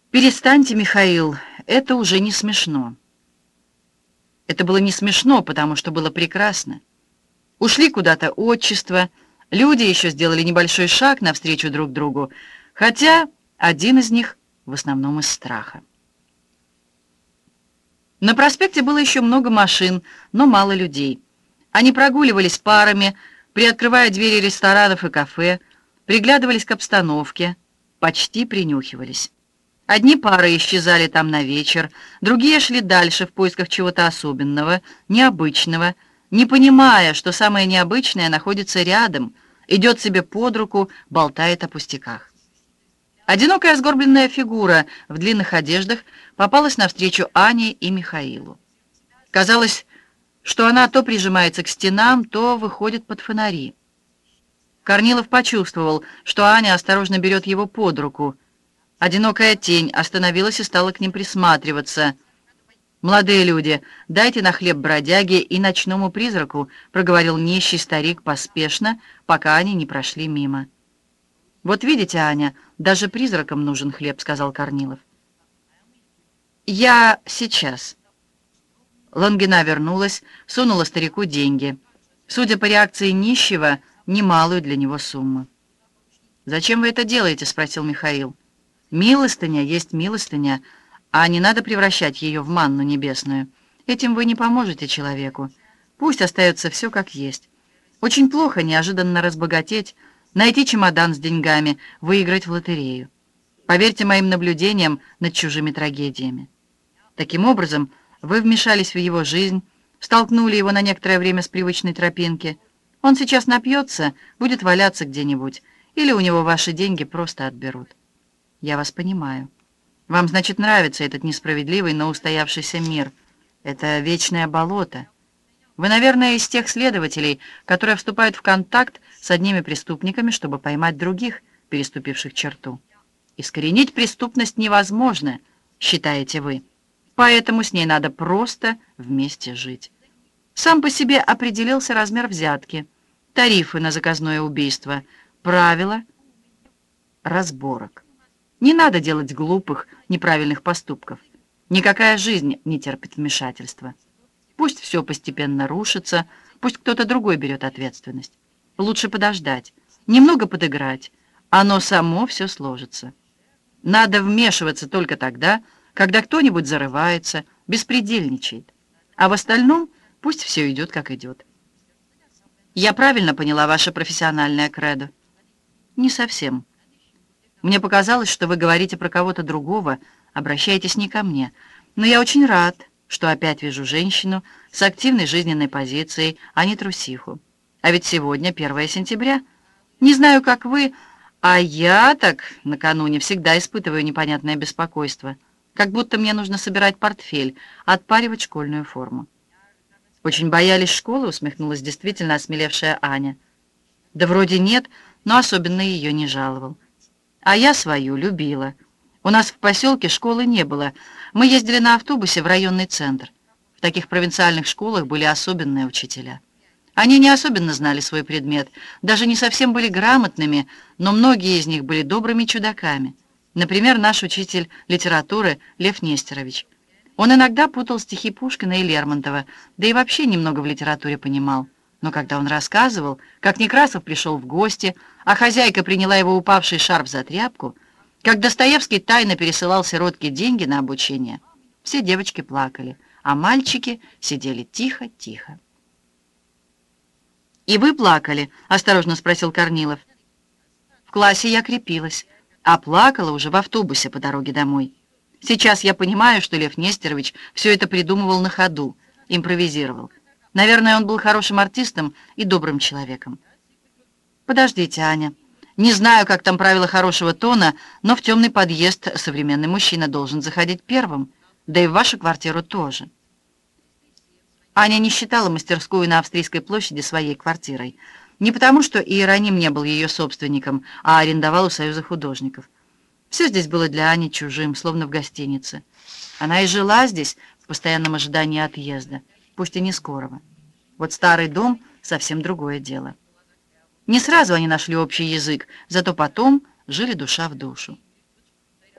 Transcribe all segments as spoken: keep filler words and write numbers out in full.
«Перестаньте, Михаил, это уже не смешно». Это было не смешно, потому что было прекрасно. Ушли куда-то отчества, люди еще сделали небольшой шаг навстречу друг другу, хотя один из них в основном из страха. На проспекте было еще много машин, но мало людей. Они прогуливались парами, приоткрывая двери ресторанов и кафе, приглядывались к обстановке, почти принюхивались. Одни пары исчезали там на вечер, другие шли дальше в поисках чего-то особенного, необычного, не понимая, что самое необычное находится рядом, идет себе под руку, болтает о пустяках. Одинокая сгорбленная фигура в длинных одеждах попалась навстречу Ане и Михаилу. Казалось, что она то прижимается к стенам, то выходит под фонари. Корнилов почувствовал, что Аня осторожно берет его под руку. Одинокая тень остановилась и стала к ним присматриваться. «Молодые люди, дайте на хлеб бродяге и ночному призраку», проговорил нищий старик поспешно, пока они не прошли мимо. «Вот видите, Аня, даже призракам нужен хлеб», — сказал Корнилов. «Я сейчас». Лонгина вернулась, сунула старику деньги. Судя по реакции нищего, немалую для него сумму. «Зачем вы это делаете?» — спросил Михаил. «Милостыня есть милостыня, а не надо превращать ее в манну небесную. Этим вы не поможете человеку. Пусть остается все как есть. Очень плохо неожиданно разбогатеть, найти чемодан с деньгами, выиграть в лотерею. Поверьте моим наблюдениям над чужими трагедиями. Таким образом, вы вмешались в его жизнь, столкнули его на некоторое время с привычной тропинки. Он сейчас напьется, будет валяться где-нибудь, или у него ваши деньги просто отберут. Я вас понимаю. Вам, значит, нравится этот несправедливый, но устоявшийся мир. Это вечное болото. Вы, наверное, из тех следователей, которые вступают в контакт с одними преступниками, чтобы поймать других, переступивших черту. Искоренить преступность невозможно, считаете вы. Поэтому с ней надо просто вместе жить. Сам по себе определился размер взятки, тарифы на заказное убийство, правила разборок. Не надо делать глупых, неправильных поступков. Никакая жизнь не терпит вмешательства. Пусть все постепенно рушится, пусть кто-то другой берет ответственность. Лучше подождать, немного подыграть, оно само все сложится. Надо вмешиваться только тогда, когда кто-нибудь зарывается, беспредельничает. А в остальном пусть все идет, как идет. Я правильно поняла ваше профессиональное кредо? Не совсем. Мне показалось, что вы говорите про кого-то другого, обращаетесь не ко мне. Но я очень рад, что опять вижу женщину с активной жизненной позицией, а не трусиху. А ведь сегодня первое сентября. Не знаю, как вы, а я так накануне всегда испытываю непонятное беспокойство. Как будто мне нужно собирать портфель, отпаривать школьную форму. «Очень боялись школы?» — усмехнулась действительно осмелевшая Аня. «Да вроде нет, но особенно ее не жаловал. А я свою любила. У нас в поселке школы не было. Мы ездили на автобусе в районный центр. В таких провинциальных школах были особенные учителя. Они не особенно знали свой предмет, даже не совсем были грамотными, но многие из них были добрыми чудаками. Например, наш учитель литературы Лев Нестерович. Он иногда путал стихи Пушкина и Лермонтова, да и вообще немного в литературе понимал. Но когда он рассказывал, как Некрасов пришел в гости, а хозяйка приняла его упавший шарф за тряпку, как Достоевский тайно пересылал сиротке деньги на обучение, все девочки плакали, а мальчики сидели тихо-тихо. «И вы плакали?» — осторожно спросил Корнилов. «В классе я крепилась, а плакала уже в автобусе по дороге домой. Сейчас я понимаю, что Лев Нестерович все это придумывал на ходу, импровизировал. Наверное, он был хорошим артистом и добрым человеком». «Подождите, Аня. Не знаю, как там правила хорошего тона, но в темный подъезд современный мужчина должен заходить первым, да и в вашу квартиру тоже». Аня не считала мастерскую на Австрийской площади своей квартирой. Не потому, что Иероним не был ее собственником, а арендовал у Союза художников. Все здесь было для Ани чужим, словно в гостинице. Она и жила здесь в постоянном ожидании отъезда, пусть и не скорого. Вот старый дом — совсем другое дело. Не сразу они нашли общий язык, зато потом жили душа в душу.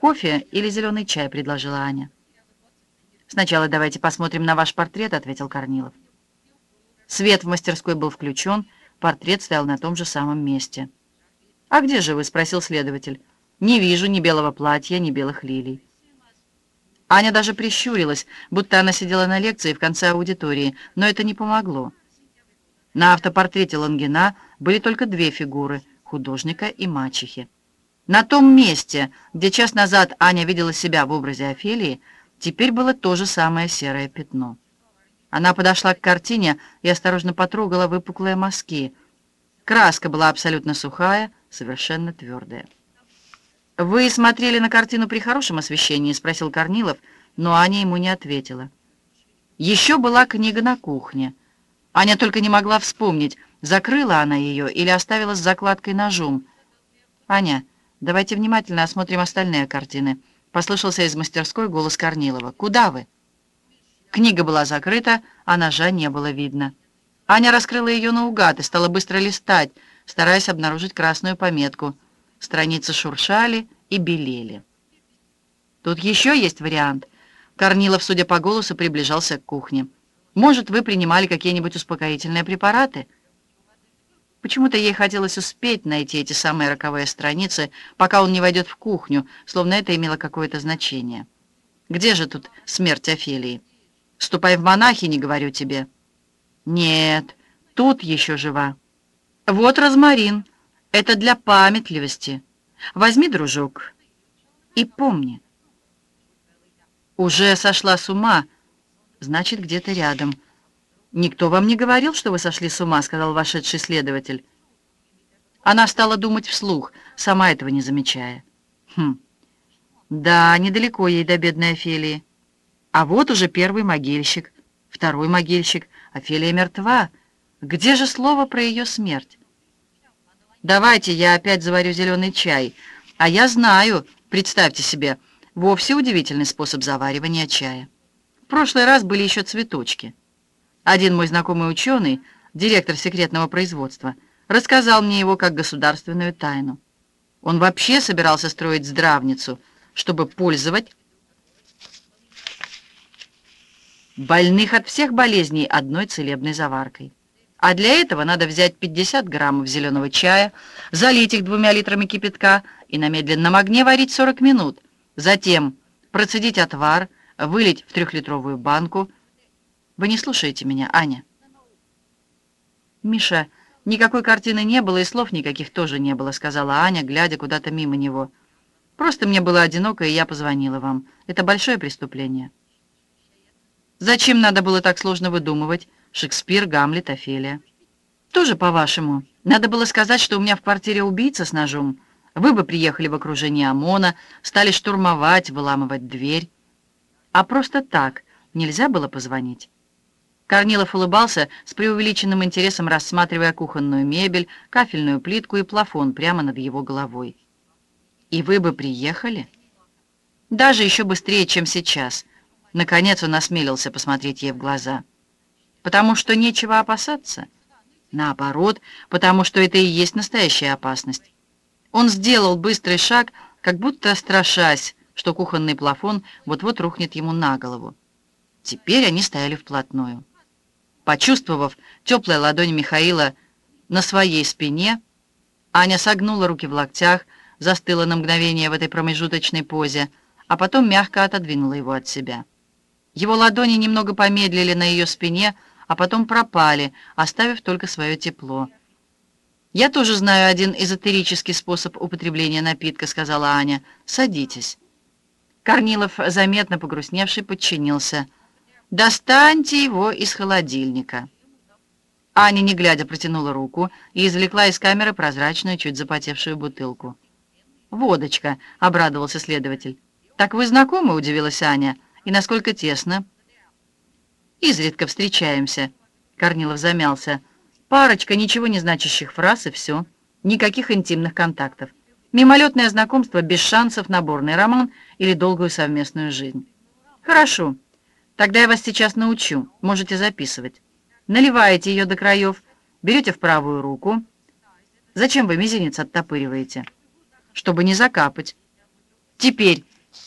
«Кофе или зеленый чай?» — предложила Аня. «Сначала давайте посмотрим на ваш портрет», — ответил Корнилов. Свет в мастерской был включен, портрет стоял на том же самом месте. «А где же вы?» — спросил следователь. «Не вижу ни белого платья, ни белых лилий». Аня даже прищурилась, будто она сидела на лекции в конце аудитории, но это не помогло. На автопортрете Лонгина были только две фигуры — художника и мачехи. На том месте, где час назад Аня видела себя в образе Офелии, теперь было то же самое серое пятно. Она подошла к картине и осторожно потрогала выпуклые мазки. Краска была абсолютно сухая, совершенно твердая. «Вы смотрели на картину при хорошем освещении?» — спросил Корнилов, но Аня ему не ответила. Еще была книга на кухне. Аня только не могла вспомнить, закрыла она ее или оставила с закладкой ножом. «Аня, давайте внимательно осмотрим остальные картины», — послышался из мастерской голос Корнилова. «Куда вы?» Книга была закрыта, а ножа не было видно. Аня раскрыла ее наугад и стала быстро листать, стараясь обнаружить красную пометку. Страницы шуршали и белели. «Тут еще есть вариант». Корнилов, судя по голосу, приближался к кухне. «Может, вы принимали какие-нибудь успокоительные препараты?» Почему-то ей хотелось успеть найти эти самые роковые страницы, пока он не войдет в кухню, словно это имело какое-то значение. «Где же тут смерть Офелии? Ступай в монахини, говорю тебе». «Нет, тут еще жива. Вот розмарин. Это для памятливости. Возьми, дружок, и помни». «Уже сошла с ума, значит, где-то рядом». «Никто вам не говорил, что вы сошли с ума», — сказал вошедший следователь. Она стала думать вслух, сама этого не замечая. «Хм, да, недалеко ей до бедной Офелии. А вот уже первый могильщик, второй могильщик. Офелия мертва. Где же слово про ее смерть?» «Давайте я опять заварю зеленый чай. А я знаю, представьте себе, вовсе удивительный способ заваривания чая. В прошлый раз были еще цветочки. Один мой знакомый ученый, директор секретного производства, рассказал мне его как государственную тайну. Он вообще собирался строить здравницу, чтобы пользовать больных от всех болезней одной целебной заваркой. А для этого надо взять пятьдесят граммов зеленого чая, залить их двумя литрами кипятка и на медленном огне варить сорок минут. Затем процедить отвар, вылить в трехлитровую банку. Вы не слушаете меня, Аня?» «Миша, никакой картины не было и слов никаких тоже не было», — сказала Аня, глядя куда-то мимо него. «Просто мне было одиноко, и я позвонила вам. Это большое преступление». «Зачем надо было так сложно выдумывать? Шекспир, Гамлет, Офелия». «Тоже, по-вашему, надо было сказать, что у меня в квартире убийца с ножом. Вы бы приехали в окружении ОМОНа, стали штурмовать, выламывать дверь. А просто так нельзя было позвонить?» Корнилов улыбался с преувеличенным интересом, рассматривая кухонную мебель, кафельную плитку и плафон прямо над его головой. «И вы бы приехали?» «Даже еще быстрее, чем сейчас». Наконец он осмелился посмотреть ей в глаза. «Потому что нечего опасаться?» «Наоборот, потому что это и есть настоящая опасность». Он сделал быстрый шаг, как будто страшась, что кухонный плафон вот-вот рухнет ему на голову. Теперь они стояли вплотную. Почувствовав теплая ладонь Михаила на своей спине, Аня согнула руки в локтях, застыла на мгновение в этой промежуточной позе, а потом мягко отодвинула его от себя. Его ладони немного помедлили на ее спине, а потом пропали, оставив только свое тепло. «Я тоже знаю один эзотерический способ употребления напитка», — сказала Аня. «Садитесь». Корнилов, заметно погрустневший, подчинился. «Достаньте его из холодильника». Аня, не глядя, протянула руку и извлекла из камеры прозрачную, чуть запотевшую бутылку. «Водочка», — обрадовался следователь. «Так вы знакомы?» — удивилась Аня. «И насколько тесно?» «Изредка встречаемся», — Корнилов замялся. «Парочка ничего не значащих фраз, и все. Никаких интимных контактов. Мимолетное знакомство без шансов на бурный роман или долгую совместную жизнь». «Хорошо. Тогда я вас сейчас научу. Можете записывать. Наливаете ее до краев, берете в правую руку. Зачем вы мизинец оттопыриваете?» «Чтобы не закапать. Теперь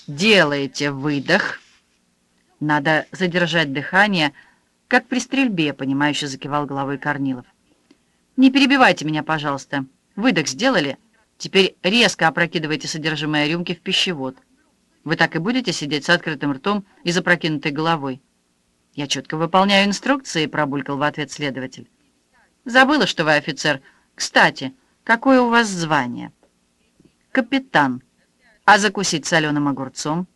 Делаете выдох. Надо задержать дыхание, как при стрельбе, понимающе закивал головой Корнилов. Не перебивайте меня, пожалуйста. Выдох сделали? Теперь резко опрокидывайте содержимое рюмки в пищевод. Вы так и будете сидеть с открытым ртом и запрокинутой головой? Я четко выполняю инструкции, пробулькал в ответ следователь. Забыла, что вы офицер. Кстати, какое у вас звание? Капитан. А закусить соленым огурцом?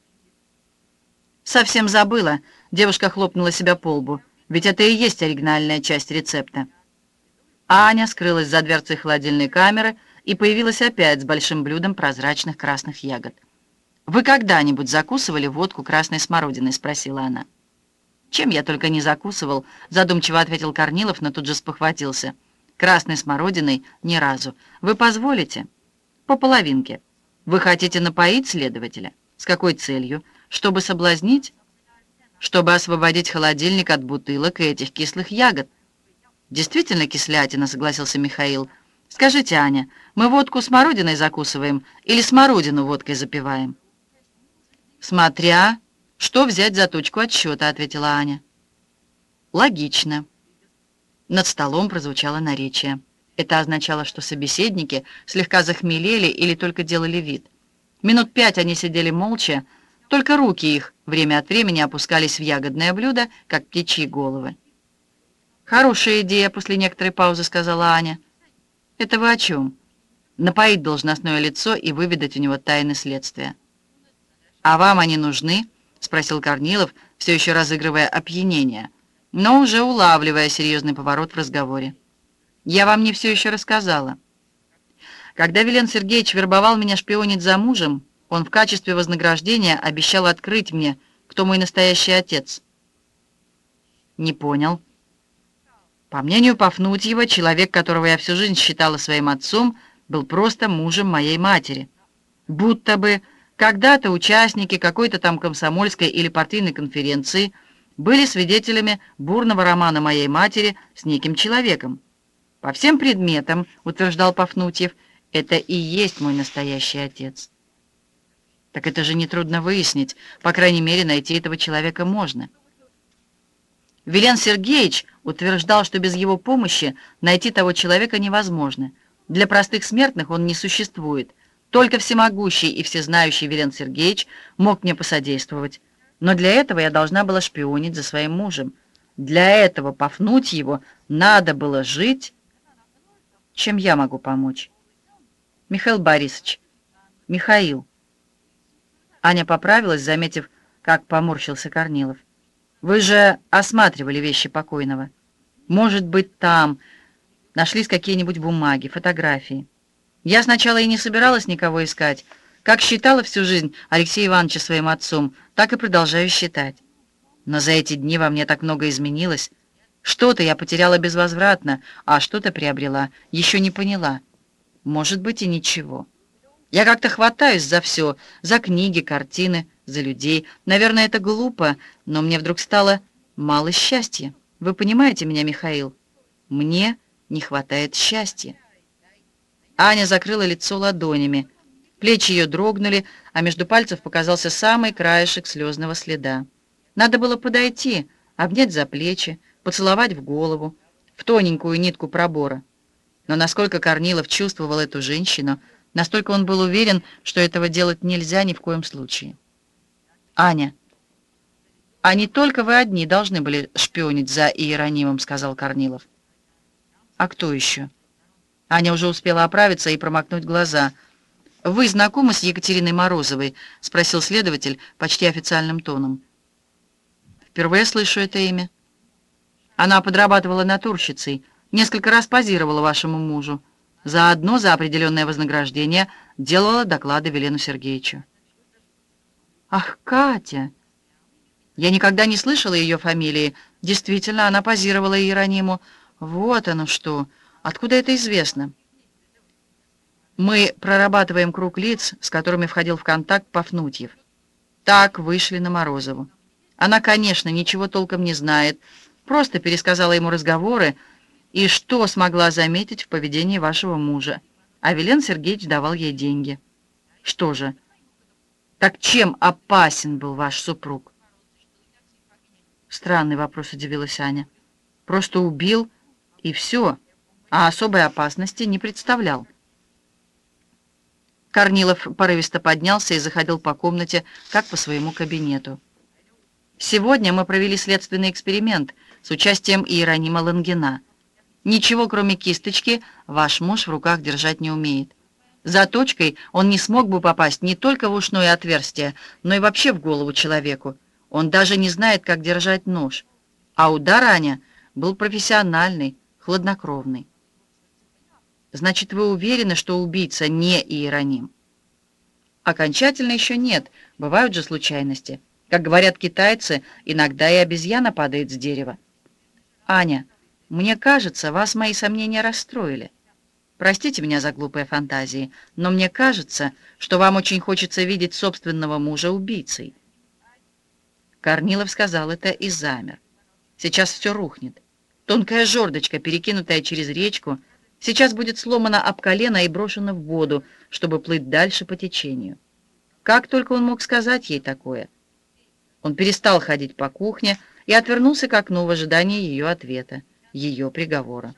Совсем забыла. Девушка хлопнула себя по лбу. Ведь это и есть оригинальная часть рецепта. Аня скрылась за дверцей холодильной камеры и появилась опять с большим блюдом прозрачных красных ягод. «Вы когда-нибудь закусывали водку красной смородиной?» — спросила она. «Чем я только не закусывал», — задумчиво ответил Корнилов, но тут же спохватился. «Красной смородиной ни разу. Вы позволите?» «По половинке. Вы хотите напоить следователя? С какой целью? Чтобы соблазнить?» «Чтобы освободить холодильник от бутылок и этих кислых ягод». «Действительно кислятина», — согласился Михаил. «Скажите, Аня, мы водку смородиной закусываем или смородину водкой запиваем?» «Смотря, что взять за точку отсчета», — ответила Аня. «Логично». Над столом прозвучало наречие. Это означало, что собеседники слегка захмелели или только делали вид. Минут пять они сидели молча, только руки их время от времени опускались в ягодное блюдо, как птичьи головы. «Хорошая идея», — после некоторой паузы сказала Аня. «Это вы о чем?» «Напоить должностное лицо и выведать у него тайны следствия». «А вам они нужны?» — спросил Корнилов, все еще разыгрывая опьянение, но уже улавливая серьезный поворот в разговоре. «Я вам не все еще рассказала. Когда Вилен Сергеевич вербовал меня шпионить за мужем, он в качестве вознаграждения обещал открыть мне, кто мой настоящий отец». «Не понял». По мнению Пафнутьева, человек, которого я всю жизнь считала своим отцом, был просто мужем моей матери. Будто бы когда-то участники какой-то там комсомольской или партийной конференции были свидетелями бурного романа моей матери с неким человеком. По всем предметам, утверждал Пафнутьев, это и есть мой настоящий отец. Так это же нетрудно выяснить, по крайней мере, найти этого человека можно. Вилен Сергеевич утверждал, что без его помощи найти того человека невозможно. Для простых смертных он не существует. Только всемогущий и всезнающий Вилен Сергеевич мог мне посодействовать. Но для этого я должна была шпионить за своим мужем. Для этого Пафнутьеву надо было жить. Чем я могу помочь? Михаил Борисович. Михаил. Аня поправилась, заметив, как поморщился Корнилов. Вы же осматривали вещи покойного. Может быть, там нашлись какие-нибудь бумаги, фотографии. Я сначала и не собиралась никого искать. Как считала всю жизнь Алексея Ивановича своим отцом, так и продолжаю считать. Но за эти дни во мне так много изменилось. Что-то я потеряла безвозвратно, а что-то приобрела, еще не поняла. Может быть, и ничего. Я как-то хватаюсь за все, за книги, картины, за людей. Наверное, это глупо, но мне вдруг стало мало счастья. Вы понимаете меня, Михаил? Мне не хватает счастья. Аня закрыла лицо ладонями. Плечи ее дрогнули, а между пальцев показался самый краешек слезного следа. Надо было подойти, обнять за плечи, поцеловать в голову, в тоненькую нитку пробора. Но насколько Корнилов чувствовал эту женщину, настолько он был уверен, что этого делать нельзя ни в коем случае. «Аня, а не только вы одни должны были шпионить за Иеронимом», — сказал Корнилов. «А кто еще?» Аня уже успела оправиться и промокнуть глаза. «Вы знакомы с Екатериной Морозовой?» — спросил следователь почти официальным тоном. «Впервые слышу это имя. Она подрабатывала натурщицей, несколько раз позировала вашему мужу. Заодно за определенное вознаграждение делала доклады Вилену Сергеевичу». «Ах, Катя!» Я никогда не слышала ее фамилии. Действительно, она позировала Иерониму. Вот оно что. Откуда это известно? Мы прорабатываем круг лиц, с которыми входил в контакт Пафнутьев. Так вышли на Морозову. Она, конечно, ничего толком не знает, просто пересказала ему разговоры и что смогла заметить в поведении вашего мужа. А Вилен Сергеевич давал ей деньги. Что же, Так чем опасен был ваш супруг? Странный вопрос, удивилась Аня. Просто убил, и все, а особой опасности не представлял. Корнилов порывисто поднялся и заходил по комнате, как по своему кабинету. Сегодня мы провели следственный эксперимент с участием Иеронима Лонгина. Ничего, кроме кисточки, ваш муж в руках держать не умеет. Заточкой он не смог бы попасть не только в ушное отверстие, но и вообще в голову человеку. Он даже не знает, как держать нож. А удар, Аня, был профессиональный, хладнокровный. Значит, вы уверены, что убийца не Иероним? Окончательно еще нет, бывают же случайности. Как говорят китайцы, иногда и обезьяна падает с дерева. Аня, мне кажется, вас мои сомнения расстроили. Простите меня за глупые фантазии, но мне кажется, что вам очень хочется видеть собственного мужа убийцей. Корнилов сказал это и замер. Сейчас все рухнет. Тонкая жердочка, перекинутая через речку, сейчас будет сломана об колено и брошена в воду, чтобы плыть дальше по течению. Как только он мог сказать ей такое? Он перестал ходить по кухне и отвернулся к окну в ожидании ее ответа, ее приговора.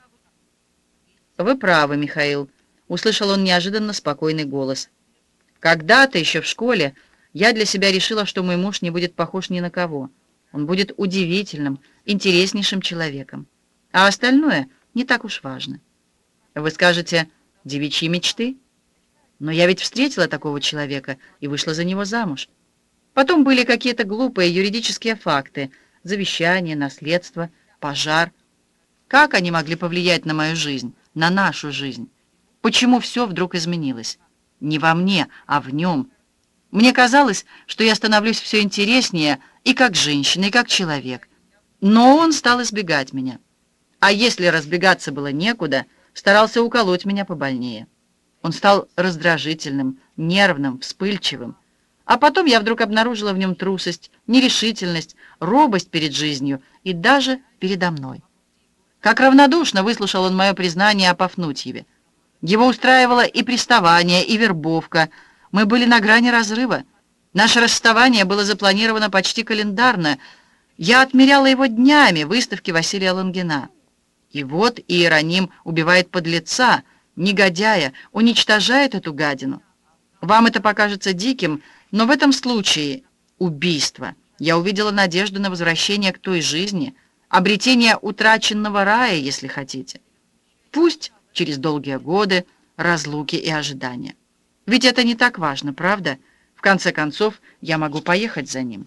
«Вы правы, Михаил», — услышал он неожиданно спокойный голос. «Когда-то еще в школе я для себя решила, что мой муж не будет похож ни на кого. Он будет удивительным, интереснейшим человеком. А остальное не так уж важно. Вы скажете, девичьи мечты? Но я ведь встретила такого человека и вышла за него замуж. Потом были какие-то глупые юридические факты, завещание, наследство, пожар. Как они могли повлиять на мою жизнь, на нашу жизнь? Почему все вдруг изменилось? Не во мне, а в нем. Мне казалось, что я становлюсь все интереснее и как женщина, и как человек. Но он стал избегать меня. А если разбегаться было некуда, старался уколоть меня побольнее. Он стал раздражительным, нервным, вспыльчивым. А потом я вдруг обнаружила в нем трусость, нерешительность, робость перед жизнью и даже передо мной. Как равнодушно выслушал он мое признание о Пафнутьеве. Его устраивало и приставание, и вербовка. Мы были на грани разрыва. Наше расставание было запланировано почти календарно. Я отмеряла его днями выставки Василия Лонгина. И вот Иероним убивает подлеца, негодяя, уничтожает эту гадину. Вам это покажется диким, но в этом случае убийство. Я увидела надежду на возвращение к той жизни, обретение утраченного рая, если хотите. Пусть через долгие годы, разлуки и ожидания. Ведь это не так важно, правда? В конце концов, я могу поехать за ним.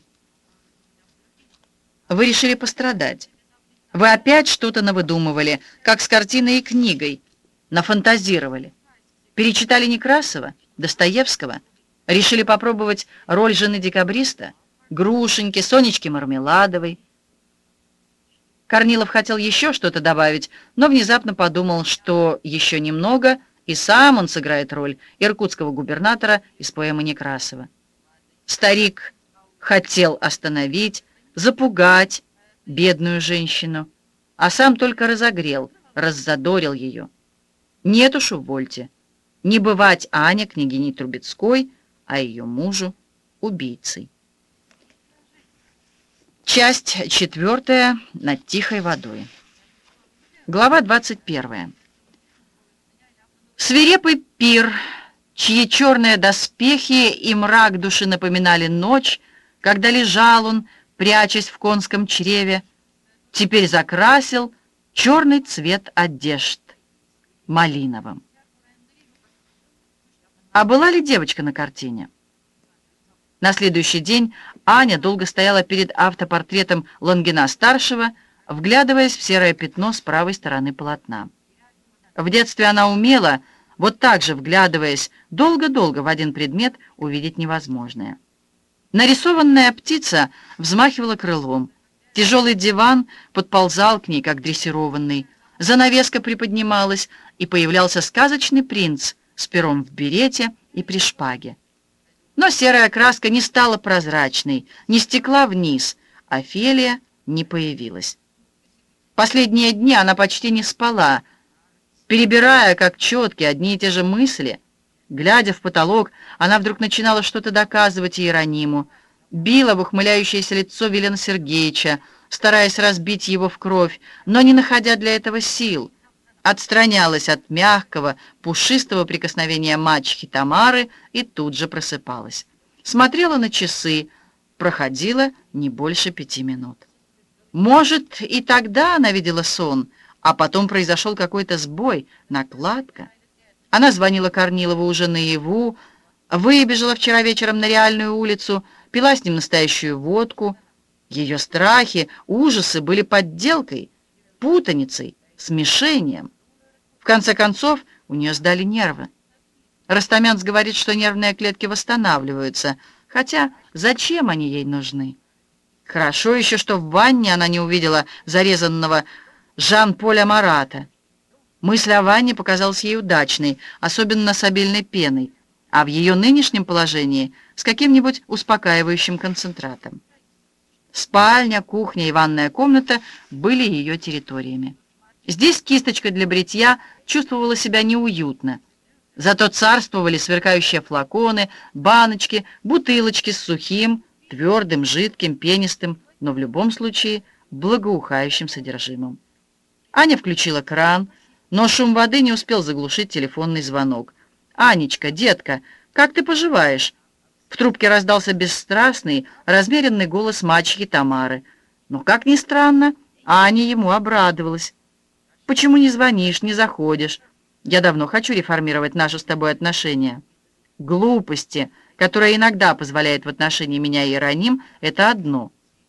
Вы решили пострадать. Вы опять что-то навыдумывали, как с картиной и книгой. Нафантазировали. Перечитали Некрасова, Достоевского. Решили попробовать роль жены декабриста, Грушеньки, Сонечки Мармеладовой. Корнилов хотел еще что-то добавить, но внезапно подумал, что еще немного, и сам он сыграет роль иркутского губернатора из поэмы Некрасова. Старик хотел остановить, запугать бедную женщину, а сам только разогрел, раззадорил ее. Нет уж, увольте, не бывать Ане княгиней Трубецкой, а ее мужу убийцей. Часть четвертая. Над тихой водой. Глава двадцать первая. Свирепый пир, чьи черные доспехи и мрак души напоминали ночь, когда лежал он, прячась в конском чреве, теперь закрасил черный цвет одежд малиновым. А была ли девочка на картине? На следующий день Аня долго стояла перед автопортретом Лонгина-старшего, вглядываясь в серое пятно с правой стороны полотна. В детстве она умела, вот так же вглядываясь, долго-долго в один предмет увидеть невозможное. Нарисованная птица взмахивала крылом, тяжелый диван подползал к ней, как дрессированный, занавеска приподнималась, и появлялся сказочный принц с пером в берете и при шпаге. Но серая краска не стала прозрачной, не стекла вниз, Офелия не появилась. Последние дни она почти не спала, перебирая, как четки, одни и те же мысли, Глядя в потолок, она вдруг начинала что-то доказывать Иерониму, била в ухмыляющееся лицо Вилена Сергеевича, стараясь разбить его в кровь, но не находя для этого сил, отстранялась от мягкого, пушистого прикосновения мачехи Тамары и тут же просыпалась. Смотрела на часы, проходило не больше пяти минут. Может, и тогда она видела сон, а потом произошел какой-то сбой, накладка. Она звонила Корнилову уже наяву, выбежала вчера вечером на реальную улицу, пила с ним настоящую водку. Ее страхи, ужасы были подделкой, путаницей, смешением. В конце концов, у нее сдали нервы. Растамянц говорит, что нервные клетки восстанавливаются, хотя зачем они ей нужны? Хорошо еще, что в ванне она не увидела зарезанного Жан-Поля Марата. Мысль о ванне показалась ей удачной, особенно с обильной пеной, а в ее нынешнем положении с каким-нибудь успокаивающим концентратом. Спальня, кухня и ванная комната были ее территориями. Здесь кисточка для бритья чувствовала себя неуютно. Зато царствовали сверкающие флаконы, баночки, бутылочки с сухим, твердым, жидким, пенистым, но в любом случае благоухающим содержимым. Аня включила кран, но шум воды не успел заглушить телефонный звонок. «Анечка, детка, как ты поживаешь?» В трубке раздался бесстрастный, размеренный голос мачехи Тамары. Но, как ни странно, Аня ему обрадовалась. «Почему не звонишь, не заходишь? Я давно хочу реформировать наши с тобой отношения». Глупости, которая иногда позволяет в отношении меня Иероним, это одно.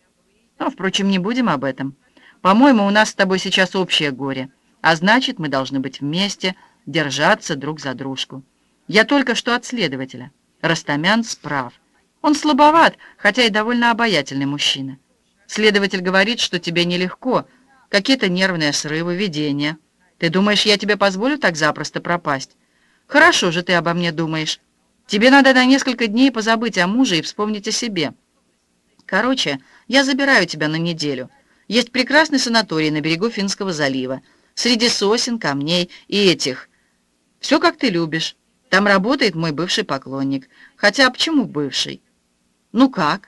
Но, впрочем, не будем об этом. По-моему, у нас с тобой сейчас общее горе, а значит, мы должны быть вместе, держаться друг за дружку. Я только что от следователя. Растамянц прав. Он слабоват, хотя и довольно обаятельный мужчина. Следователь говорит, что тебе нелегко, какие-то нервные срывы, видения. Ты думаешь, я тебе позволю так запросто пропасть? Хорошо же ты обо мне думаешь. Тебе надо на несколько дней позабыть о муже и вспомнить о себе. Короче, я забираю тебя на неделю. Есть прекрасный санаторий на берегу Финского залива, среди сосен, камней и этих. Все, как ты любишь. Там работает мой бывший поклонник. Хотя почему бывший? Ну как?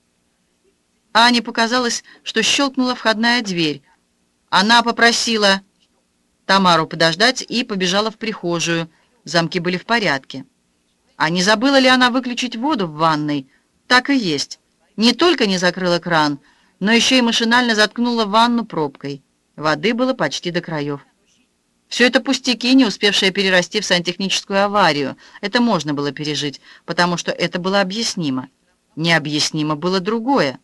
Ане показалось, что щелкнула входная дверь. Она попросила Тамару подождать и побежала в прихожую. Замки были в порядке. А не забыла ли она выключить воду в ванной? Так и есть. Не только не закрыла кран, но еще и машинально заткнула ванну пробкой. Воды было почти до краев. Все это пустяки, не успевшие перерасти в сантехническую аварию. Это можно было пережить, потому что это было объяснимо. Необъяснимо было другое.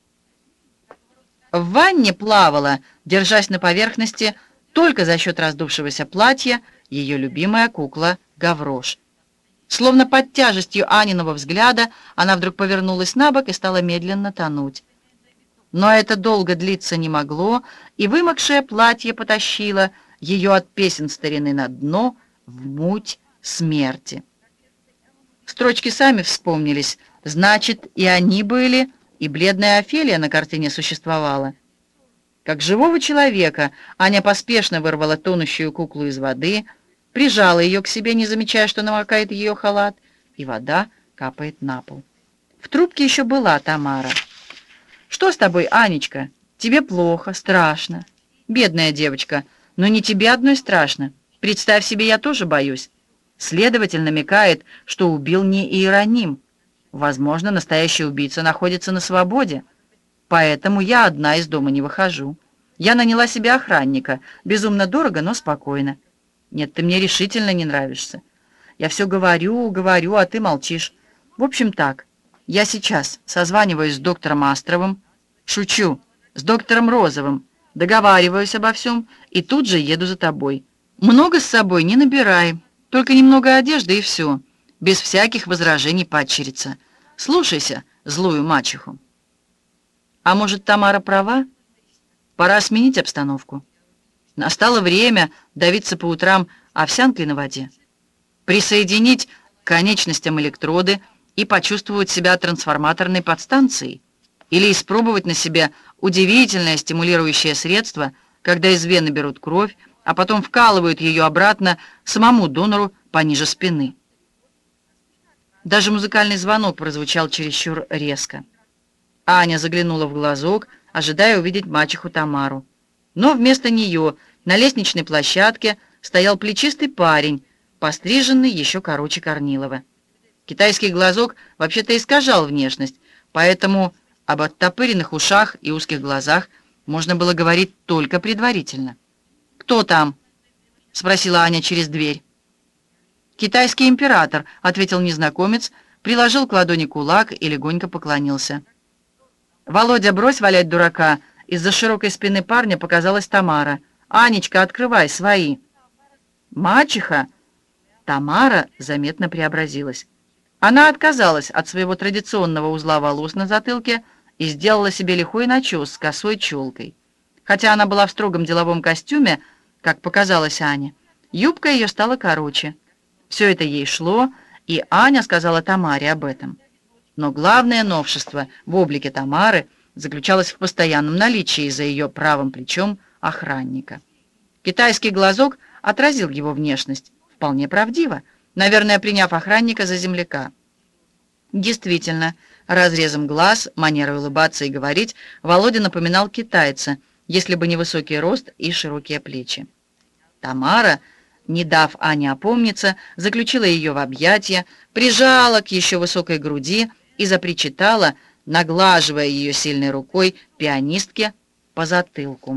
В ванне плавала, держась на поверхности, только за счет раздувшегося платья, ее любимая кукла Гаврош. Словно под тяжестью Аниного взгляда она вдруг повернулась на бок и стала медленно тонуть. Но это долго длиться не могло, и вымокшее платье потащило ее от песен старины на дно в муть смерти. Строчки сами вспомнились, значит, и они были, и бледная Офелия на картине существовала. Как живого человека Аня поспешно вырвала тонущую куклу из воды, прижала ее к себе, не замечая, что намокает ее халат, и вода капает на пол. В трубке еще была Тамара. «Что с тобой, Анечка? Тебе плохо, страшно. Бедная девочка, но не тебе одной страшно. Представь себе, я тоже боюсь. Следователь намекает, что убил не Иероним. Возможно, настоящий убийца находится на свободе. Поэтому я одна из дома не выхожу. Я наняла себе охранника. Безумно дорого, но спокойно. Нет, ты мне решительно не нравишься. Я все говорю, говорю, а ты молчишь. В общем, так. Я сейчас созваниваюсь с доктором Астровым. Шучу. С доктором Розовым. Договариваюсь обо всем и тут же еду за тобой. Много с собой не набирай. Только немного одежды и все. Без всяких возражений падчерица. Слушайся злую мачеху. А может, Тамара права? Пора сменить обстановку. Настало время давиться по утрам овсянкой на воде. Присоединить к конечностям электроды и почувствовать себя трансформаторной подстанцией. Или испробовать на себе удивительное стимулирующее средство, когда из вены берут кровь, а потом вкалывают ее обратно самому донору пониже спины. Даже музыкальный звонок прозвучал чересчур резко. Аня заглянула в глазок, ожидая увидеть мачеху Тамару. Но вместо нее на лестничной площадке стоял плечистый парень, постриженный еще короче Корнилова. Китайский глазок вообще-то искажал внешность, поэтому об оттопыренных ушах и узких глазах можно было говорить только предварительно. «Кто там?» — спросила Аня через дверь. «Китайский император», — ответил незнакомец, приложил к ладони кулак и легонько поклонился. «Володя, брось валять дурака!» Из-за широкой спины парня показалась Тамара. «Анечка, открывай, свои!» «Мачеха!» Тамара заметно преобразилась. Она отказалась от своего традиционного узла волос на затылке и сделала себе лихой начес с косой челкой. Хотя она была в строгом деловом костюме, как показалось Ане, юбка ее стала короче. Все это ей шло, и Аня сказала Тамаре об этом. Но главное новшество в облике Тамары заключалось в постоянном наличии за ее правым плечом охранника. Китайский глазок отразил его внешность вполне правдиво, наверное, приняв охранника за земляка. Действительно, разрезом глаз, манерой улыбаться и говорить, Володя напоминал китайца, если бы не высокий рост и широкие плечи. Тамара, не дав Ане опомниться, заключила ее в объятия, прижала к еще высокой груди и запричитала, наглаживая ее сильной рукой пианистке по затылку.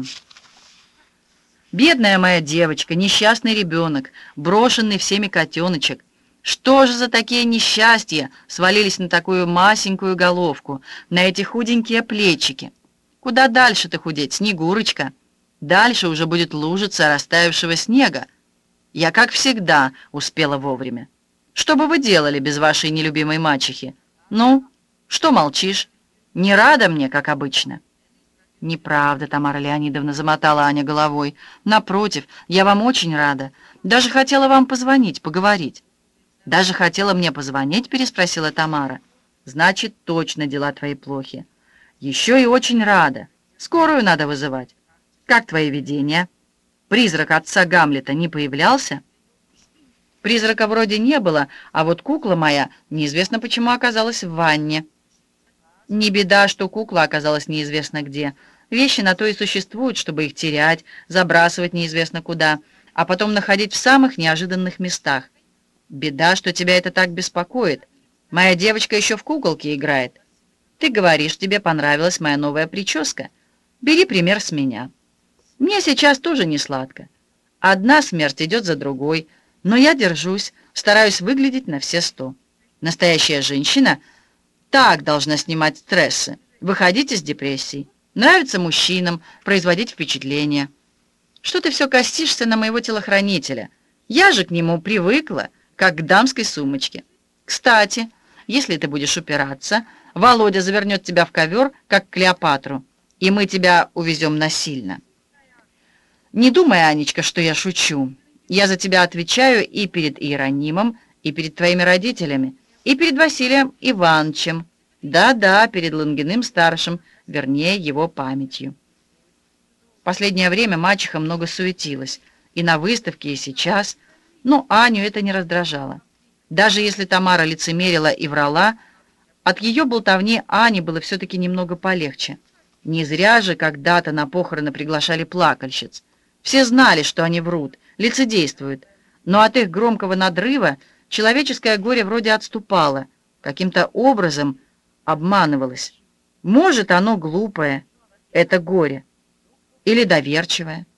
«Бедная моя девочка, несчастный ребенок, брошенный всеми котеночек. Что же за такие несчастья свалились на такую масенькую головку, на эти худенькие плечики? Куда дальше ты худеть, Снегурочка? Дальше уже будет лужица растаявшего снега. Я, как всегда, успела вовремя. Что бы вы делали без вашей нелюбимой мачехи? Ну, что молчишь? Не рада мне, как обычно?» «Неправда, Тамара Леонидовна», — замотала Аня головой. «Напротив, я вам очень рада. Даже хотела вам позвонить, поговорить». «Даже хотела мне позвонить?» — переспросила Тамара. «Значит, точно дела твои плохи. Еще и очень рада. Скорую надо вызывать. Как твои видения? Призрак отца Гамлета не появлялся?» «Призрака вроде не было, а вот кукла моя неизвестно почему оказалась в ванне». «Не беда, что кукла оказалась неизвестно где. Вещи на то и существуют, чтобы их терять, забрасывать неизвестно куда, а потом находить в самых неожиданных местах. Беда, что тебя это так беспокоит. Моя девочка еще в куколке играет. Ты говоришь, тебе понравилась моя новая прическа. Бери пример с меня. Мне сейчас тоже не сладко. Одна смерть идет за другой, но я держусь, стараюсь выглядеть на все сто. Настоящая женщина так должна снимать стрессы, выходить из депрессий. Нравится мужчинам, производить впечатление. Что ты все косишься на моего телохранителя? Я же к нему привыкла, как к дамской сумочке. Кстати, если ты будешь упираться, Володя завернет тебя в ковер, как Клеопатру, и мы тебя увезем насильно. Не думай, Анечка, что я шучу. Я за тебя отвечаю и перед Иеронимом, и перед твоими родителями, и перед Василием Ивановичем. Да-да, перед Лунгиным-старшим, вернее, его памятью. Последнее время мачеха много суетилась, и на выставке, и сейчас, но Аню это не раздражало. Даже если Тамара лицемерила и врала, от ее болтовни Ане было все-таки немного полегче. Не зря же когда-то на похороны приглашали плакальщиц. Все знали, что они врут, лицедействуют, но от их громкого надрыва человеческое горе вроде отступало, каким-то образом обманывалось. Может, оно глупое, это горе, или доверчивое.